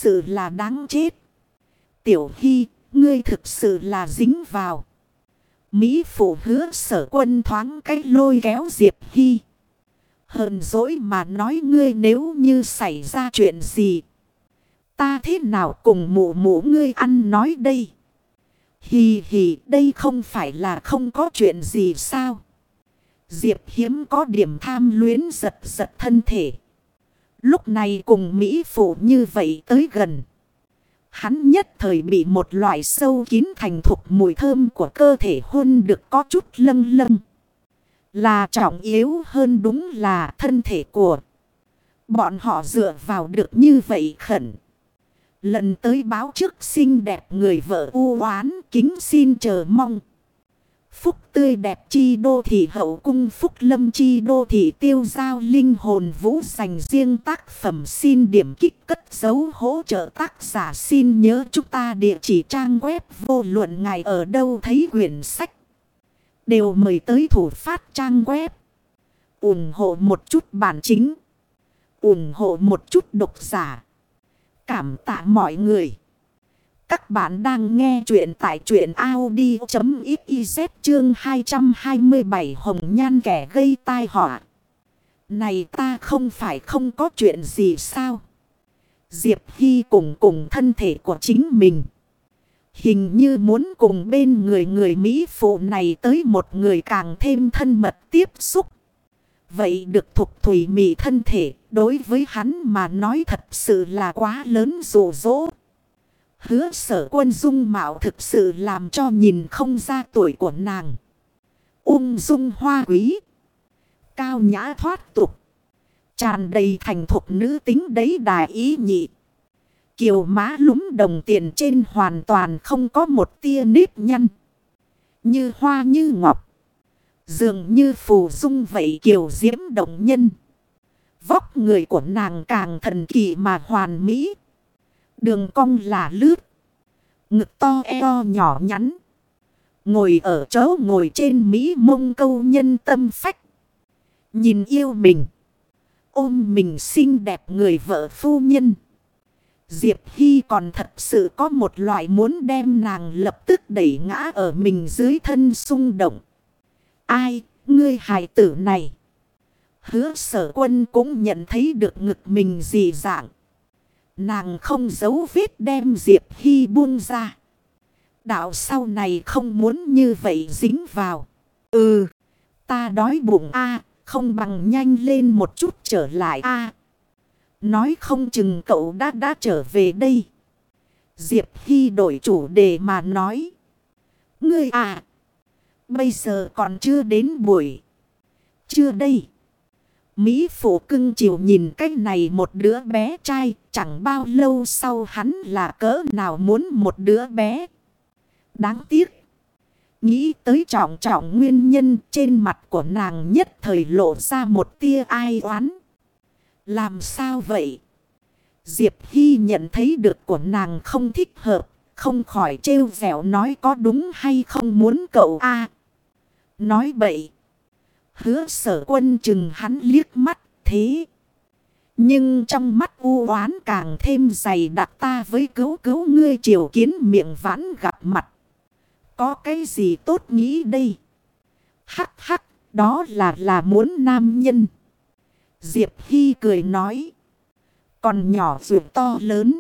sự là đáng chết. Tiểu Hy, ngươi thực sự là dính vào. Mỹ Phụ Hứa Sở Quân thoáng cái lôi kéo Diệp Hy. Hờn dỗi mà nói, ngươi nếu như xảy ra chuyện gì, ta thế nào cùng mụ mụ ngươi ăn nói đây? Hì hì, đây không phải là không có chuyện gì sao? Diệp Hiếm có điểm tham luyến giật giật thân thể. Lúc này cùng Mỹ Phụ như vậy tới gần, hắn nhất thời bị một loại sâu kín thành thục mùi thơm của cơ thể hôn được có chút lâng lâng. Là trọng yếu hơn đúng là thân thể của bọn họ dựa vào được như vậy khẩn. Lần tới báo trước xinh đẹp người vợ u oán, kính xin chờ mong. Phúc tươi đẹp chi đô thị hậu cung, phúc lâm chi đô thị tiêu giao linh hồn vũ, dành riêng tác phẩm xin điểm kích cất dấu hỗ trợ tác giả. Xin nhớ chúng ta địa chỉ trang web vô luận ngài ở đâu thấy quyển sách đều mời tới thủ phát trang web. Ủng hộ một chút bản chính, ủng hộ một chút độc giả. Cảm tạ mọi người. Các bạn đang nghe chuyện tại truyện audio.xyz chương 227 hồng nhan kẻ gây tai họa. Này ta không phải không có chuyện gì sao? Diệp Hy cùng thân thể của chính mình, hình như muốn cùng bên người Mỹ Phụ này tới một người càng thêm thân mật tiếp xúc. Vậy được thục thủy mị thân thể đối với hắn mà nói thật sự là quá lớn dụ dỗ. Hứa Sở Quân dung mạo thực sự làm cho nhìn không ra tuổi của nàng. Ung dung hoa quý, cao nhã thoát tục, tràn đầy thành thục nữ tính đấy đà ý nhị. Kiều má lúm đồng tiền trên hoàn toàn không có một tia nếp nhăn, như hoa như ngọc, dường như phù dung vậy kiều diễm động nhân. Vóc người của nàng càng thần kỳ mà hoàn mỹ. Đường cong là lướt, ngực to eo nhỏ nhắn, ngồi ở chỗ ngồi trên Mỹ mông câu nhân tâm phách. Nhìn yêu mình, ôm mình xinh đẹp người vợ phu nhân. Diệp Hy còn thật sự có một loại muốn đem nàng lập tức đẩy ngã ở mình dưới thân xung động. Ai, ngươi hài tử này? Hứa Sở Quân cũng nhận thấy được ngực mình dị dạng. Nàng không giấu vết đem Diệp Hy buông ra. Đạo sau này không muốn như vậy dính vào. Ừ, ta đói bụng a, không bằng nhanh lên một chút trở lại a. Nói không chừng cậu đã trở về đây. Diệp Hy đổi chủ đề mà nói. Ngươi à, bây giờ còn chưa đến buổi. Chưa đây. Mỹ Phụ cưng chiều nhìn cái này một đứa bé trai. Chẳng bao lâu sau hắn là cỡ nào muốn một đứa bé. Đáng tiếc. Nghĩ tới trọng nguyên nhân, trên mặt của nàng nhất thời lộ ra một tia ai oán. Làm sao vậy? Diệp Hy nhận thấy được của nàng không thích hợp, không khỏi trêu vẻo nói có đúng hay không muốn cậu a. Nói bậy. Hứa Sở Quân chừng hắn liếc mắt thế. Nhưng trong mắt u oán càng thêm dày đặc, ta với cứu ngươi triều kiến miệng vãn gặp mặt. Có cái gì tốt nghĩ đây? Hắc hắc, đó là muốn nam nhân. Diệp Hy cười nói. Còn nhỏ dù to lớn.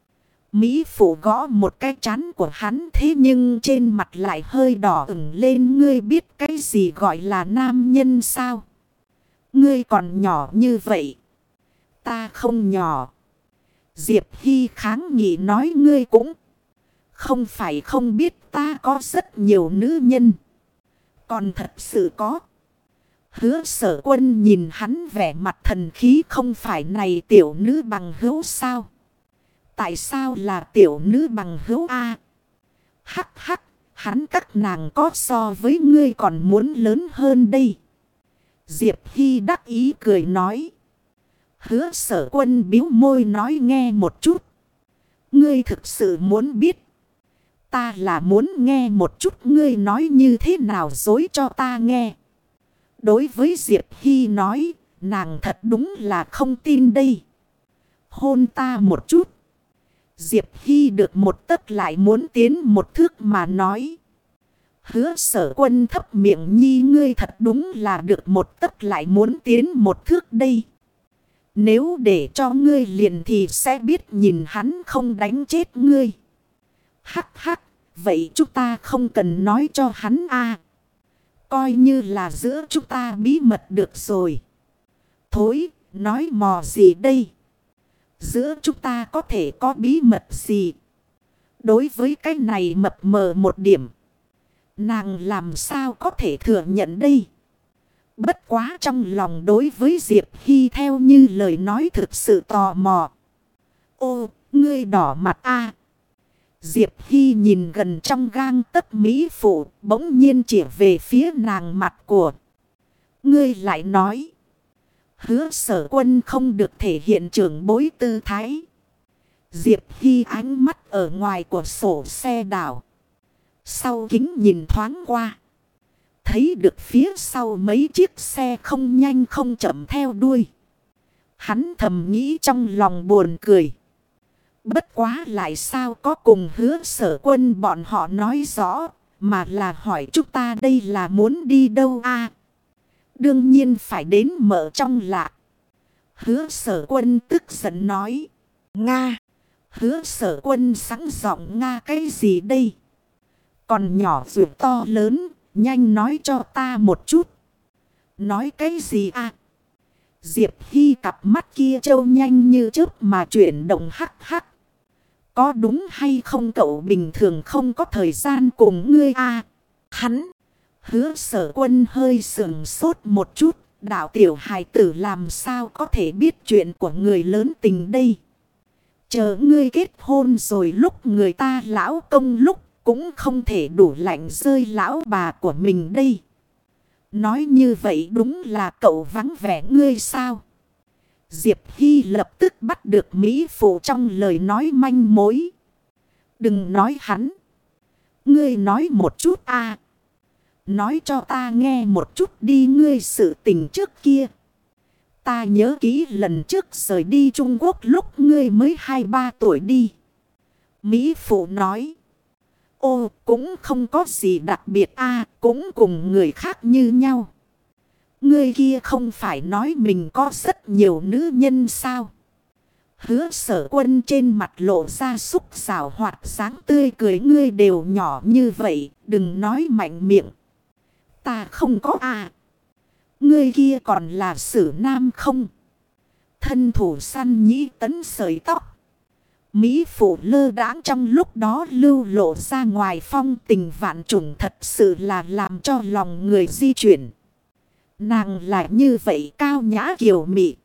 Mỹ Phụ gõ một cái trán của hắn, thế nhưng trên mặt lại hơi đỏ ửng lên. Ngươi biết cái gì gọi là nam nhân sao? Ngươi còn nhỏ như vậy. Ta không nhỏ. Diệp Hy kháng nghị nói, ngươi cũng không phải không biết ta có rất nhiều nữ nhân. Còn thật sự có. Hứa Sở Quân nhìn hắn vẻ mặt thần khí, không phải này tiểu nữ bằng hữu sao? Tại sao là tiểu nữ bằng hữu a? Hắc hắc, hắn các nàng có so với ngươi còn muốn lớn hơn đây. Diệp Hy đắc ý cười nói. Hứa Sở Quân bĩu môi nói, nghe một chút. Ngươi thực sự muốn biết? Ta là muốn nghe một chút ngươi nói như thế nào dối cho ta nghe. Đối với Diệp Hy nói, nàng thật đúng là không tin đây. Hôn ta một chút. Diệp Hy được một tấc lại muốn tiến một thước mà nói. Hứa Sở Quân thấp miệng nhi, ngươi thật đúng là được một tấc lại muốn tiến một thước đây. Nếu để cho ngươi liền thì sẽ biết nhìn hắn không đánh chết ngươi. Hắc hắc, vậy chúng ta không cần nói cho hắn a. Coi như là giữa chúng ta bí mật được rồi. Thối, nói mò gì đây? Giữa chúng ta có thể có bí mật gì? Đối với cái này mập mờ một điểm, nàng làm sao có thể thừa nhận đây? Bất quá trong lòng đối với Diệp Hy theo như lời nói thực sự tò mò. Ô, ngươi đỏ mặt a. Diệp Hy nhìn gần trong gang tấc mỹ phụ, bỗng nhiên chỉ về phía nàng mặt của. Ngươi lại nói. Hứa Sở Quân không được thể hiện trưởng bối tư thái. Diệp Hy ánh mắt ở ngoài của sổ xe đảo. Sau kính nhìn thoáng qua. Thấy được phía sau mấy chiếc xe không nhanh không chậm theo đuôi. Hắn thầm nghĩ trong lòng buồn cười. Bất quá lại sao có cùng Hứa Sở Quân bọn họ nói rõ. Mà là hỏi chúng ta đây là muốn đi đâu a? Đương nhiên phải đến mở trong lạ. Hứa Sở Quân tức giận nói. Nga. Hứa Sở Quân sẵn giọng Nga cái gì đây? Còn nhỏ dù to lớn. Nhanh nói cho ta một chút. Nói cái gì à? Diệp Hy cặp mắt kia trâu nhanh như chớp mà chuyển động hắc hắc. Có đúng hay không cậu bình thường không có thời gian cùng ngươi à? Hắn. Hứa Sở Quân hơi sườn sốt một chút. Đạo tiểu hài tử làm sao có thể biết chuyện của người lớn tình đây? Chờ ngươi kết hôn rồi lúc người ta lão công lúc cũng không thể đủ lạnh rơi lão bà của mình đây. Nói như vậy đúng là cậu vắng vẻ ngươi sao? Diệp Hy lập tức bắt được mỹ phụ trong lời nói manh mối. Đừng nói hắn. Ngươi nói một chút a. Nói cho ta nghe một chút đi, ngươi sự tình trước kia. Ta nhớ kỹ lần trước rời đi Trung Quốc lúc ngươi mới 2-3 tuổi đi. Mỹ phụ nói. Ô, cũng không có gì đặc biệt a, cũng cùng người khác như nhau. Ngươi kia không phải nói mình có rất nhiều nữ nhân sao? Hứa Sở Quân trên mặt lộ ra xúc xảo hoạt sáng tươi cười, ngươi đều nhỏ như vậy, đừng nói mạnh miệng. Ta không có à. Ngươi kia còn là Sử Nam không? Thân thủ săn nhĩ tấn sợi tóc. Mỹ phụ lơ đãng trong lúc đó lưu lộ ra ngoài phong tình vạn trùng, thật sự là làm cho lòng người di chuyển. Nàng lại như vậy cao nhã kiều mị.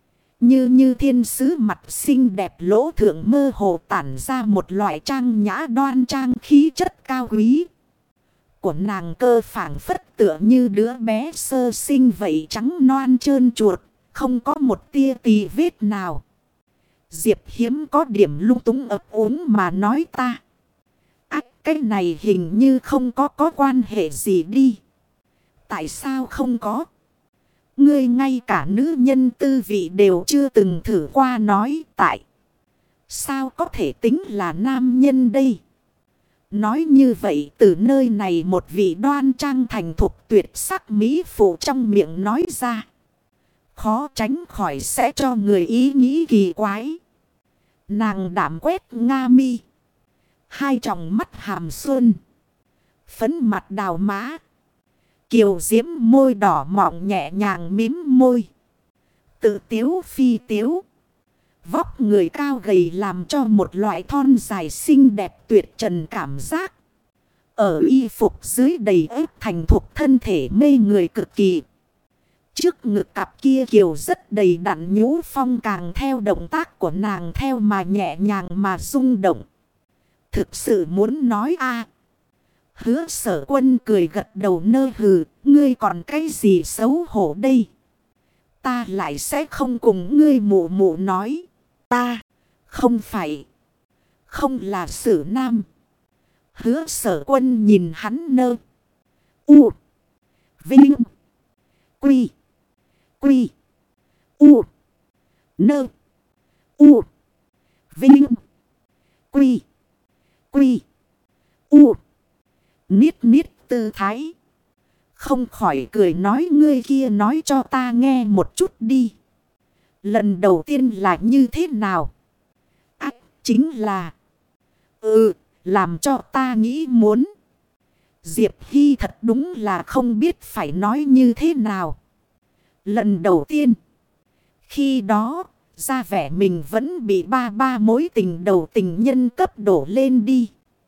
Như thiên sứ mặt xinh đẹp lỗ thượng mơ hồ tản ra một loại trang nhã đoan trang khí chất cao quý. Của nàng cơ phảng phất tựa như đứa bé sơ sinh vậy, trắng noan trơn chuột, không có một tia tì vết nào. Diệp hiếm có điểm lung túng ấp úng mà nói ta. Cái này hình như không có quan hệ gì đi. Tại sao không có? Ngươi ngay cả nữ nhân tư vị đều chưa từng thử qua nói tại. Sao có thể tính là nam nhân đây? Nói như vậy từ nơi này một vị đoan trang thành thục tuyệt sắc mỹ phụ trong miệng nói ra. Khó tránh khỏi sẽ cho người ý nghĩ kỳ quái. Nàng đảm quét nga mi. Hai tròng mắt hàm xuân. Phấn mặt đào má. Kiều diễm môi đỏ mọng nhẹ nhàng mím môi. Tự tiếu phi tiếu. Vóc người cao gầy làm cho một loại thon dài xinh đẹp tuyệt trần cảm giác. Ở y phục dưới đầy ép thành thục, thân thể mê người cực kỳ. Trước ngực cặp kia kiều rất đầy đặn nhũ phong càng theo động tác của nàng theo mà nhẹ nhàng mà rung động. Thực sự muốn nói a. Hứa Sở Quân cười gật đầu nơ hừ, ngươi còn cái gì xấu hổ đây? Ta lại sẽ không cùng ngươi mụ mụ nói. Ta không phải. Không là Sử Nam. Hứa Sở Quân nhìn hắn nơ. U. Vinh. Quy. Quy. U. Nơ. U. Vinh. Quy. Quy. U. Niết niết tư thái. Không khỏi cười nói ngươi kia nói cho ta nghe một chút đi. Lần đầu tiên là như thế nào? Chính là. Làm cho ta nghĩ muốn. Diệp Hy thật đúng là không biết phải nói như thế nào. Lần đầu tiên. Khi đó, ra vẻ mình vẫn bị ba mối tình đầu tình nhân cấp đổ lên đi.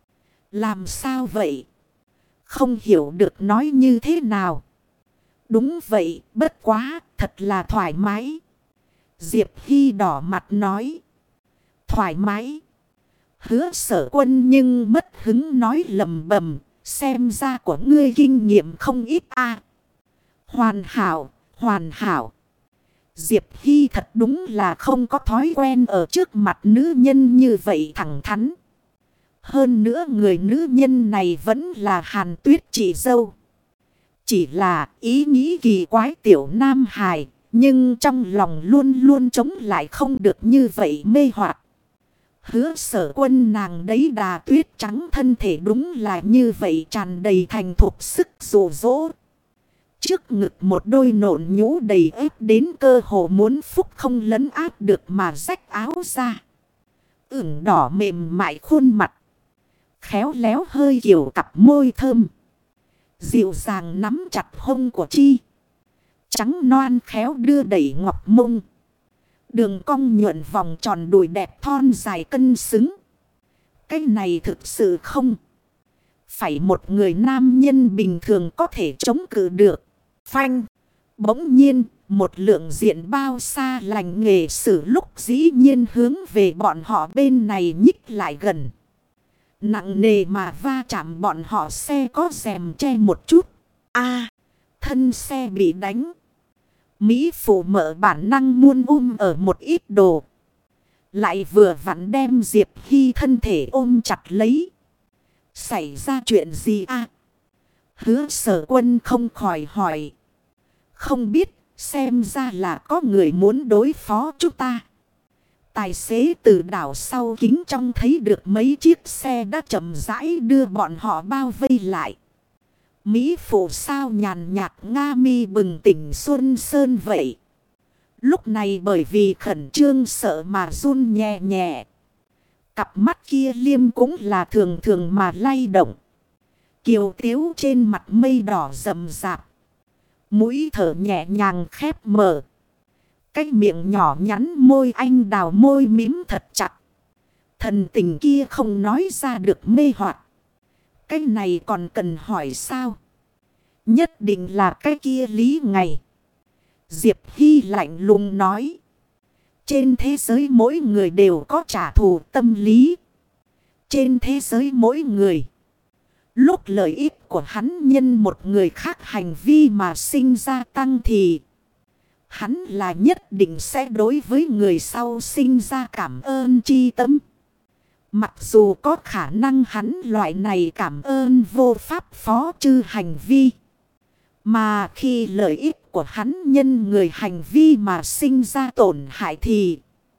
Làm sao vậy? Không hiểu được nói như thế nào. Đúng vậy, bất quá, thật là thoải mái. Diệp Hy đỏ mặt nói. Thoải mái. Hứa Sở Quân nhưng mất hứng nói lầm bầm. Xem ra của ngươi kinh nghiệm không ít a. Hoàn hảo, hoàn hảo. Diệp Hy thật đúng là không có thói quen ở trước mặt nữ nhân như vậy thẳng thắn. Hơn nữa người nữ nhân này vẫn là Hàn Tuyết chị dâu. Chỉ là ý nghĩ kỳ quái tiểu nam hài, nhưng trong lòng luôn luôn chống lại không được như vậy mê hoặc. Hứa Sở Quân nàng đấy đà tuyết trắng thân thể đúng là như vậy tràn đầy thành thục sức dụ dỗ. Trước ngực một đôi nộn nhũ đầy ép đến cơ hồ muốn phúc không lấn áp được mà rách áo ra. Ửng đỏ mềm mại khuôn mặt. Khéo léo hơi kiểu cặp môi thơm. Dịu dàng nắm chặt hông của Chi. Trắng noan khéo đưa đẩy ngọc mông. Đường cong nhuận vòng tròn đùi đẹp thon dài cân xứng. Cái này thực sự không phải một người nam nhân bình thường có thể chống cự được. Phanh. Bỗng nhiên, một lượng diện bao xa lành nghề sử lúc dĩ nhiên hướng về bọn họ bên này nhích lại gần. Nặng nề mà va chạm bọn họ xe có rèm che một chút. Thân xe bị đánh. Mỹ phụ mở bản năng muôn ở một ít đồ. Lại vừa vặn đem Diệp Hy thân thể ôm chặt lấy. Xảy ra chuyện gì Hứa Sở Quân không khỏi hỏi. Không biết, xem ra là có người muốn đối phó chúng ta. Tài xế từ đảo sau kính trong thấy được mấy chiếc xe đã chậm rãi đưa bọn họ bao vây lại. Mỹ phụ sao nhàn nhạt nga mi bừng tỉnh xuân sơn vậy. Lúc này bởi vì khẩn trương sợ mà run nhẹ nhẹ. Cặp mắt kia liêm cũng là thường thường mà lay động. Kiều tiếu trên mặt mây đỏ rậm rạp. Mũi thở nhẹ nhàng khép mở. Cái miệng nhỏ nhắn môi anh đào môi mím thật chặt. Thần tình kia không nói ra được mê hoặc. Cái này còn cần hỏi sao? Nhất định là cái kia lý ngày. Diệp Hy lạnh lùng nói. Trên thế giới mỗi người đều có trả thù tâm lý. Trên thế giới mỗi người. Lúc lợi ích của hắn nhân một người khác hành vi mà sinh ra tăng thì hắn là nhất định sẽ đối với người sau sinh ra cảm ơn chi tâm. Mặc dù có khả năng hắn loại này cảm ơn vô pháp phó chư hành vi. Mà khi lợi ích của hắn nhân người hành vi mà sinh ra tổn hại thì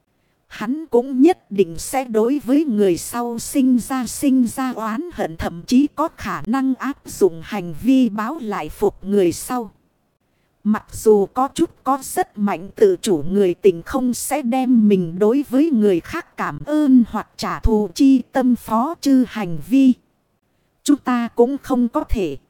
hắn cũng nhất định sẽ đối với người sau sinh ra oán hận, thậm chí có khả năng áp dụng hành vi báo lại phục người sau. Mặc dù có chút có rất mạnh tự chủ, người tình không sẽ đem mình đối với người khác cảm ơn hoặc trả thù chi tâm phó chư hành vi. Chúng ta cũng không có thể